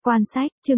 Quan sách, chương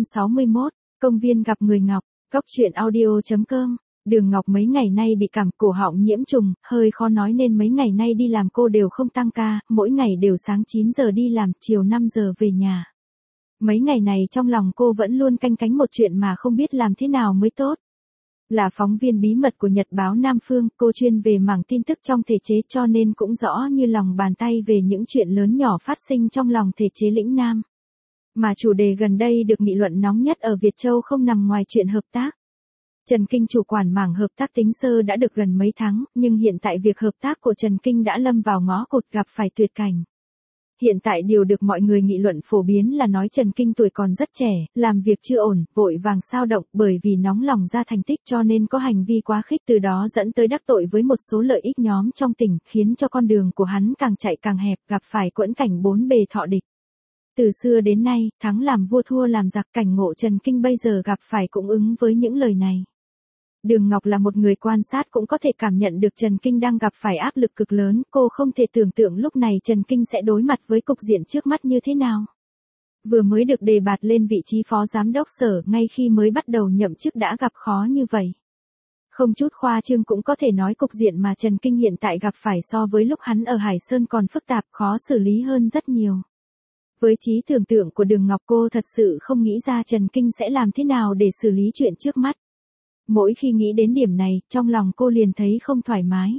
861, công viên gặp người Ngọc, góc truyện audio.com. Đường Ngọc mấy ngày nay bị cảm cổ họng nhiễm trùng, hơi khó nói nên mấy ngày nay đi làm cô đều không tăng ca, mỗi ngày đều sáng 9 giờ đi làm, chiều 5 giờ về nhà. Mấy ngày này trong lòng cô vẫn luôn canh cánh một chuyện mà không biết làm thế nào mới tốt. Là phóng viên bí mật của Nhật báo Nam Phương, cô chuyên về mảng tin tức trong thể chế cho nên cũng rõ như lòng bàn tay về những chuyện lớn nhỏ phát sinh trong lòng thể chế lĩnh Nam. Mà chủ đề gần đây được nghị luận nóng nhất ở Việt Châu không nằm ngoài chuyện hợp tác. Trần Kinh chủ quản mảng hợp tác tính sơ đã được gần mấy tháng, nhưng hiện tại việc hợp tác của Trần Kinh đã lâm vào ngõ cụt, gặp phải tuyệt cảnh. Hiện tại điều được mọi người nghị luận phổ biến là nói Trần Kinh tuổi còn rất trẻ, làm việc chưa ổn, vội vàng xao động bởi vì nóng lòng ra thành tích cho nên có hành vi quá khích, từ đó dẫn tới đắc tội với một số lợi ích nhóm trong tỉnh, khiến cho con đường của hắn càng chạy càng hẹp, gặp phải quẫn cảnh bốn bề thọ địch. Từ xưa đến nay, thắng làm vua thua làm giặc, cảnh ngộ Trần Kinh bây giờ gặp phải cũng ứng với những lời này. Đường Ngọc là một người quan sát cũng có thể cảm nhận được Trần Kinh đang gặp phải áp lực cực lớn, cô không thể tưởng tượng lúc này Trần Kinh sẽ đối mặt với cục diện trước mắt như thế nào. Vừa mới được đề bạt lên vị trí phó giám đốc sở, ngay khi mới bắt đầu nhậm chức đã gặp khó như vậy. Không chút khoa trương cũng có thể nói cục diện mà Trần Kinh hiện tại gặp phải so với lúc hắn ở Hải Sơn còn phức tạp, khó xử lý hơn rất nhiều. Với trí tưởng tượng của Đường Ngọc, cô thật sự không nghĩ ra Trần Kinh sẽ làm thế nào để xử lý chuyện trước mắt. Mỗi khi nghĩ đến điểm này, trong lòng cô liền thấy không thoải mái.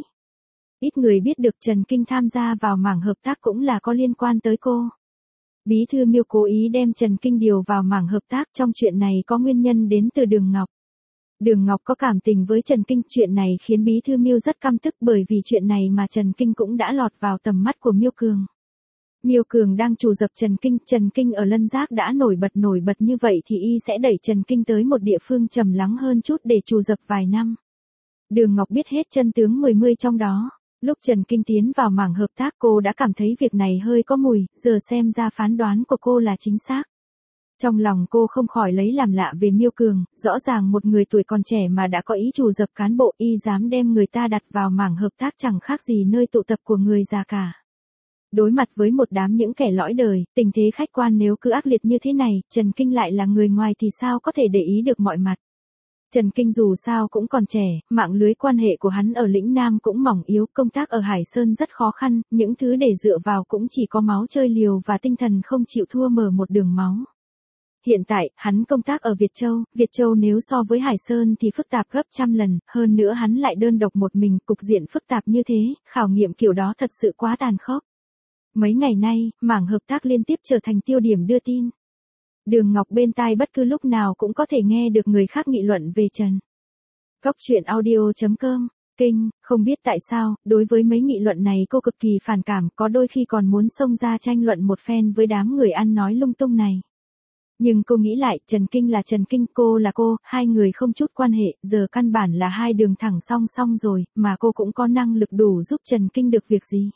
Ít người biết được Trần Kinh tham gia vào mảng hợp tác cũng là có liên quan tới cô. Bí thư Miêu cố ý đem Trần Kinh điều vào mảng hợp tác, trong chuyện này có nguyên nhân đến từ Đường Ngọc. Đường Ngọc có cảm tình với Trần Kinh, chuyện này khiến Bí thư Miêu rất căm tức bởi vì chuyện này mà Trần Kinh cũng đã lọt vào tầm mắt của Miêu Cường. Miêu Cường đang trù dập Trần Kinh ở Lân Giác đã nổi bật như vậy thì y sẽ đẩy Trần Kinh tới một địa phương trầm lắng hơn chút để trù dập vài năm. Đường Ngọc biết hết chân tướng mười trong đó. Lúc Trần Kinh tiến vào mảng hợp tác cô đã cảm thấy việc này hơi có mùi, giờ xem ra phán đoán của cô là chính xác. Trong lòng cô không khỏi lấy làm lạ về Miêu Cường, rõ ràng một người tuổi còn trẻ mà đã có ý trù dập cán bộ, y dám đem người ta đặt vào mảng hợp tác chẳng khác gì nơi tụ tập của người già cả. Đối mặt với một đám những kẻ lõi đời, tình thế khách quan nếu cứ ác liệt như thế này, Trần Kinh lại là người ngoài thì sao có thể để ý được mọi mặt. Trần Kinh dù sao cũng còn trẻ, mạng lưới quan hệ của hắn ở lĩnh Nam cũng mỏng yếu, công tác ở Hải Sơn rất khó khăn, những thứ để dựa vào cũng chỉ có máu chơi liều và tinh thần không chịu thua mở một đường máu. Hiện tại, hắn công tác ở Việt Châu nếu so với Hải Sơn thì phức tạp gấp trăm lần, hơn nữa hắn lại đơn độc một mình, cục diện phức tạp như thế, khảo nghiệm kiểu đó thật sự quá tàn khốc. Mấy ngày nay, mảng hợp tác liên tiếp trở thành tiêu điểm đưa tin. Đường Ngọc bên tai bất cứ lúc nào cũng có thể nghe được người khác nghị luận về Trần. Góc truyện audio.com, Kinh, không biết tại sao, đối với mấy nghị luận này cô cực kỳ phản cảm, có đôi khi còn muốn xông ra tranh luận một phen với đám người ăn nói lung tung này. Nhưng cô nghĩ lại, Trần Kinh là Trần Kinh, cô là cô, hai người không chút quan hệ, giờ căn bản là hai đường thẳng song song rồi, mà cô cũng có năng lực đủ giúp Trần Kinh được việc gì.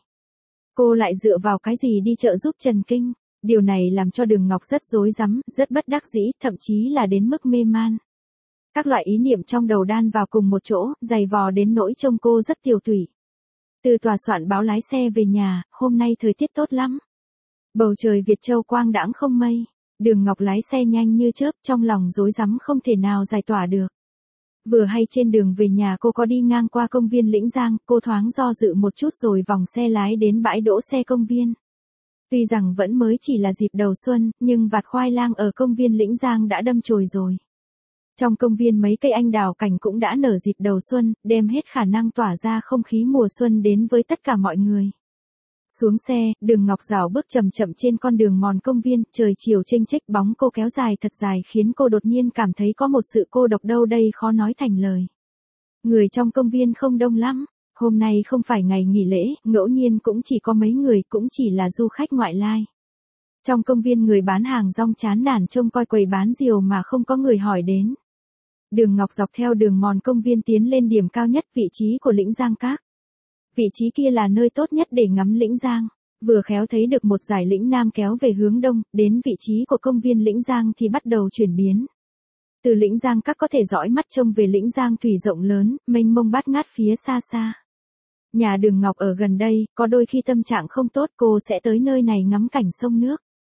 Cô lại dựa vào cái gì đi trợ giúp Trần Kinh? Điều này làm cho Đường Ngọc rất rối rắm, rất bất đắc dĩ, thậm chí là đến mức mê man. Các loại ý niệm trong đầu đan vào cùng một chỗ, dày vò đến nỗi trông cô rất tiều tụy. Từ tòa soạn báo lái xe về nhà, hôm nay thời tiết tốt lắm. Bầu trời Việt Châu quang đãng không mây. Đường Ngọc lái xe nhanh như chớp, trong lòng rối rắm không thể nào giải tỏa được. Vừa hay trên đường về nhà cô có đi ngang qua công viên Lĩnh Giang, cô thoáng do dự một chút rồi vòng xe lái đến bãi đỗ xe công viên. Tuy rằng vẫn mới chỉ là dịp đầu xuân, nhưng vạt khoai lang ở công viên Lĩnh Giang đã đâm chồi rồi. Trong công viên mấy cây anh đào cảnh cũng đã nở dịp đầu xuân, đem hết khả năng tỏa ra không khí mùa xuân đến với tất cả mọi người. Xuống xe, Đường Ngọc rảo bước chậm trên con đường mòn công viên, trời chiều chênh chếch, bóng cô kéo dài thật dài khiến cô đột nhiên cảm thấy có một sự cô độc đâu đây khó nói thành lời. Người trong công viên không đông lắm, hôm nay không phải ngày nghỉ lễ, ngẫu nhiên cũng chỉ có mấy người, cũng chỉ là du khách ngoại lai. Trong công viên người bán hàng rong chán nản trông coi quầy bán diều mà không có người hỏi đến. Đường Ngọc dọc theo đường mòn công viên tiến lên điểm cao nhất, vị trí của Lĩnh Giang Các. Vị trí kia là nơi tốt nhất để ngắm Lĩnh Giang, vừa khéo thấy được một dải Lĩnh Nam kéo về hướng đông, đến vị trí của công viên Lĩnh Giang thì bắt đầu chuyển biến. Từ Lĩnh Giang Các có thể dõi mắt trông về Lĩnh Giang thủy rộng lớn, mênh mông bát ngát phía xa xa. Nhà Đường Ngọc ở gần đây, có đôi khi tâm trạng không tốt cô sẽ tới nơi này ngắm cảnh sông nước.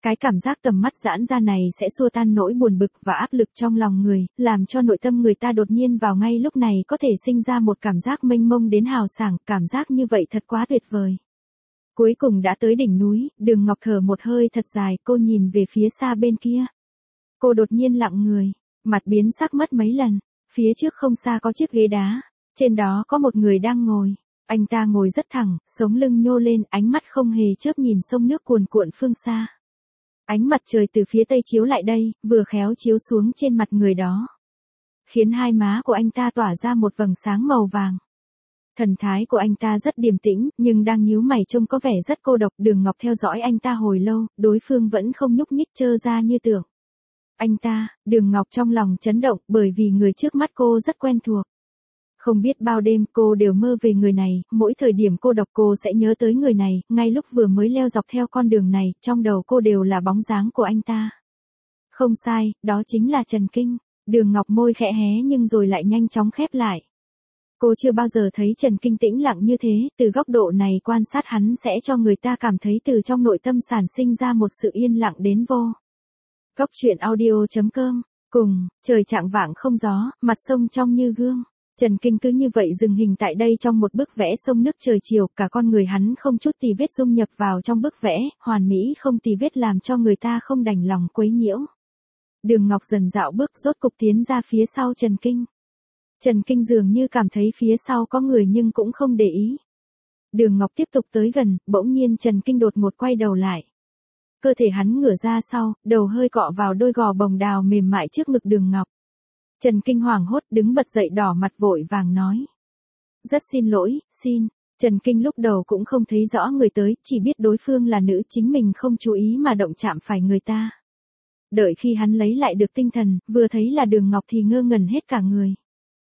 Cái cảm giác tầm mắt giãn ra này sẽ xua tan nỗi buồn bực và áp lực trong lòng người, làm cho nội tâm người ta đột nhiên vào ngay lúc này có thể sinh ra một cảm giác mênh mông đến hào sảng, cảm giác như vậy thật quá tuyệt vời. Cuối cùng đã tới đỉnh núi, Đường Ngọc thở một hơi thật dài, cô nhìn về phía xa bên kia. Cô đột nhiên lặng người, mặt biến sắc mất mấy lần, phía trước không xa có chiếc ghế đá, trên đó có một người đang ngồi. Anh ta ngồi rất thẳng, sống lưng nhô lên, ánh mắt không hề chớp nhìn sông nước cuồn cuộn phương xa. Ánh mặt trời từ phía tây chiếu lại đây, vừa khéo chiếu xuống trên mặt người đó, khiến hai má của anh ta tỏa ra một vầng sáng màu vàng. Thần thái của anh ta rất điềm tĩnh, nhưng đang nhíu mày trông có vẻ rất cô độc. Đường Ngọc theo dõi anh ta hồi lâu, đối phương vẫn không nhúc nhích trơ ra như tưởng. Anh ta, Đường Ngọc trong lòng chấn động bởi vì người trước mắt cô rất quen thuộc. Không biết bao đêm cô đều mơ về người này, mỗi thời điểm cô độc cô sẽ nhớ tới người này, ngay lúc vừa mới leo dọc theo con đường này, trong đầu cô đều là bóng dáng của anh ta. Không sai, đó chính là Trần Kinh. Đường Ngọc môi khẽ hé nhưng rồi lại nhanh chóng khép lại. Cô chưa bao giờ thấy Trần Kinh tĩnh lặng như thế, từ góc độ này quan sát hắn sẽ cho người ta cảm thấy từ trong nội tâm sản sinh ra một sự yên lặng đến vô. Góc truyện audio.com. Cùng, trời chạng vạng không gió, mặt sông trong như gương. Trần Kinh cứ như vậy dừng hình tại đây trong một bức vẽ sông nước trời chiều, cả con người hắn không chút tì vết dung nhập vào trong bức vẽ, hoàn mỹ không tì vết làm cho người ta không đành lòng quấy nhiễu. Đường Ngọc dần dạo bước rốt cục tiến ra phía sau Trần Kinh. Trần Kinh dường như cảm thấy phía sau có người nhưng cũng không để ý. Đường Ngọc tiếp tục tới gần, bỗng nhiên Trần Kinh đột ngột quay đầu lại. Cơ thể hắn ngửa ra sau, đầu hơi cọ vào đôi gò bồng đào mềm mại trước ngực Đường Ngọc. Trần Kinh hoảng hốt đứng bật dậy đỏ mặt vội vàng nói. Rất xin lỗi, xin. Trần Kinh lúc đầu cũng không thấy rõ người tới, chỉ biết đối phương là nữ, chính mình không chú ý mà động chạm phải người ta. Đợi khi hắn lấy lại được tinh thần, vừa thấy là Đường Ngọc thì ngơ ngẩn hết cả người.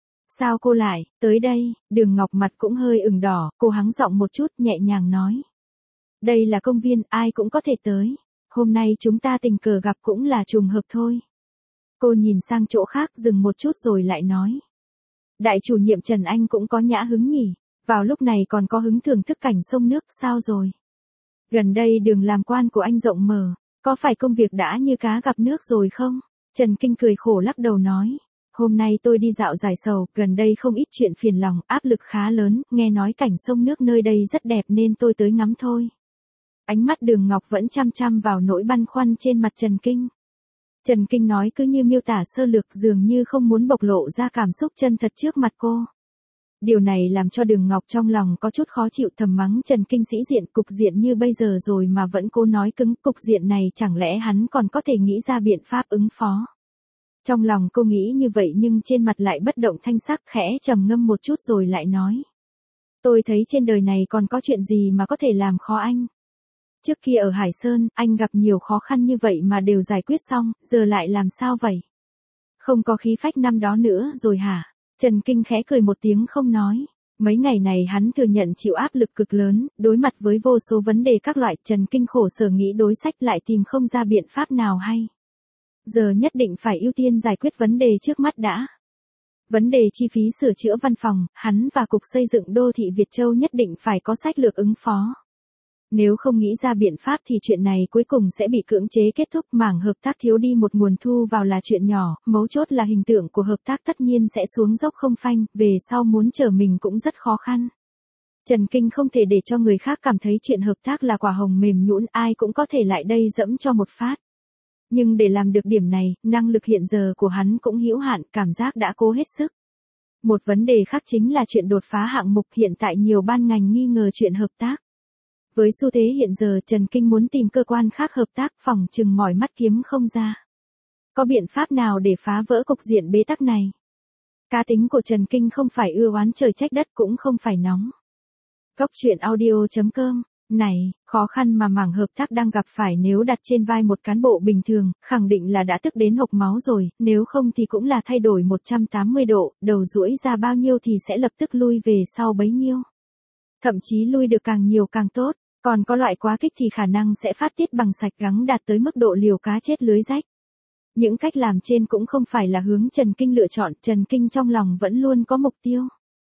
Sao cô lại, tới đây? Đường Ngọc mặt cũng hơi ửng đỏ, cô hắng giọng một chút nhẹ nhàng nói. Đây là công viên, ai cũng có thể tới. Hôm nay chúng ta tình cờ gặp cũng là trùng hợp thôi. Cô nhìn sang chỗ khác dừng một chút rồi lại nói. Đại chủ nhiệm Trần Anh cũng có nhã hứng nhỉ, vào lúc này còn có hứng thưởng thức cảnh sông nước, sao rồi? Gần đây đường làm quan của anh rộng mở, có phải công việc đã như cá gặp nước rồi không? Trần Kinh cười khổ lắc đầu nói. Hôm nay tôi đi dạo giải sầu, gần đây không ít chuyện phiền lòng, áp lực khá lớn, nghe nói cảnh sông nước nơi đây rất đẹp nên tôi tới ngắm thôi. Ánh mắt Đường Ngọc vẫn chăm chăm vào nỗi băn khoăn trên mặt Trần Kinh. Trần Kinh nói cứ như miêu tả sơ lược, dường như không muốn bộc lộ ra cảm xúc chân thật trước mặt cô. Điều này làm cho Đường Ngọc trong lòng có chút khó chịu, thầm mắng Trần Kinh sĩ diện, cục diện như bây giờ rồi mà vẫn cố nói cứng, cục diện này chẳng lẽ hắn còn có thể nghĩ ra biện pháp ứng phó. Trong lòng cô nghĩ như vậy nhưng trên mặt lại bất động thanh sắc, khẽ trầm ngâm một chút rồi lại nói. Tôi thấy trên đời này còn có chuyện gì mà có thể làm khó anh. Trước kia ở Hải Sơn, anh gặp nhiều khó khăn như vậy mà đều giải quyết xong, giờ lại làm sao vậy? Không có khí phách năm đó nữa rồi hả? Trần Kinh khẽ cười một tiếng không nói. Mấy ngày này hắn thừa nhận chịu áp lực cực lớn, đối mặt với vô số vấn đề các loại, Trần Kinh khổ sở nghĩ đối sách lại tìm không ra biện pháp nào hay. Giờ nhất định phải ưu tiên giải quyết vấn đề trước mắt đã. Vấn đề chi phí sửa chữa văn phòng, hắn và Cục Xây dựng Đô thị Việt Châu nhất định phải có sách lược ứng phó. Nếu không nghĩ ra biện pháp thì chuyện này cuối cùng sẽ bị cưỡng chế kết thúc, mảng hợp tác thiếu đi một nguồn thu vào là chuyện nhỏ, mấu chốt là hình tượng của hợp tác tất nhiên sẽ xuống dốc không phanh, về sau muốn trở mình cũng rất khó khăn. Trần Kinh không thể để cho người khác cảm thấy chuyện hợp tác là quả hồng mềm nhũn, ai cũng có thể lại đây dẫm cho một phát. Nhưng để làm được điểm này, năng lực hiện giờ của hắn cũng hữu hạn, cảm giác đã cố hết sức. Một vấn đề khác chính là chuyện đột phá hạng mục, hiện tại nhiều ban ngành nghi ngờ chuyện hợp tác. Với xu thế hiện giờ, Trần Kinh muốn tìm cơ quan khác hợp tác, phỏng chừng mỏi mắt kiếm không ra. Có biện pháp nào để phá vỡ cục diện bế tắc này? Cá tính của Trần Kinh không phải ưa oán trời trách đất, cũng không phải nóng. Góc truyện audio.com. Này, khó khăn mà mảng hợp tác đang gặp phải nếu đặt trên vai một cán bộ bình thường, khẳng định là đã tức đến hộc máu rồi, nếu không thì cũng là thay đổi 180 độ, đầu duỗi ra bao nhiêu thì sẽ lập tức lui về sau bấy nhiêu. Thậm chí lui được càng nhiều càng tốt, còn có loại quá kích thì khả năng sẽ phát tiết bằng sạch, gắng đạt tới mức độ liều cá chết lưới rách. Những cách làm trên cũng không phải là hướng Trần Kinh lựa chọn, Trần Kinh trong lòng vẫn luôn có mục tiêu.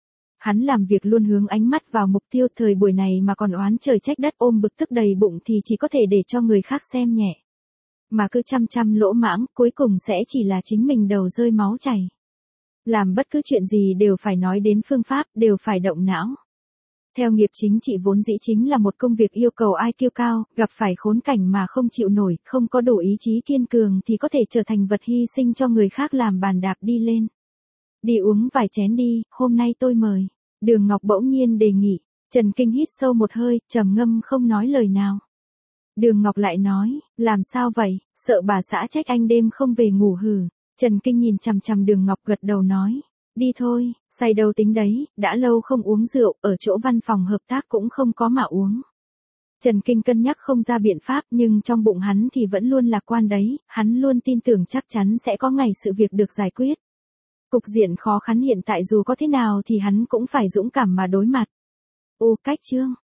Hắn làm việc luôn hướng ánh mắt vào mục tiêu, thời buổi này mà còn oán trời trách đất ôm bực tức đầy bụng thì chỉ có thể để cho người khác xem nhẹ. Mà cứ chăm lỗ mãng, cuối cùng sẽ chỉ là chính mình đầu rơi máu chảy. Làm bất cứ chuyện gì đều phải nói đến phương pháp, đều phải động não. Theo nghiệp chính trị vốn dĩ chính là một công việc yêu cầu IQ cao, gặp phải khốn cảnh mà không chịu nổi, không có đủ ý chí kiên cường thì có thể trở thành vật hy sinh cho người khác làm bàn đạp đi lên. Đi uống vài chén đi, hôm nay tôi mời. Đường Ngọc bỗng nhiên đề nghị. Trần Kinh hít sâu một hơi, trầm ngâm không nói lời nào. Đường Ngọc lại nói, làm sao vậy, sợ bà xã trách anh đêm không về ngủ hử. Trần Kinh nhìn chằm chằm Đường Ngọc gật đầu nói, đi thôi, say đâu tính đấy, đã lâu không uống rượu, ở chỗ văn phòng hợp tác cũng không có mà uống. Trần Kinh cân nhắc không ra biện pháp nhưng trong bụng hắn thì vẫn luôn lạc quan đấy, hắn luôn tin tưởng chắc chắn sẽ có ngày sự việc được giải quyết. Cục diện khó khăn hiện tại dù có thế nào thì hắn cũng phải dũng cảm mà đối mặt. Ô cách chương.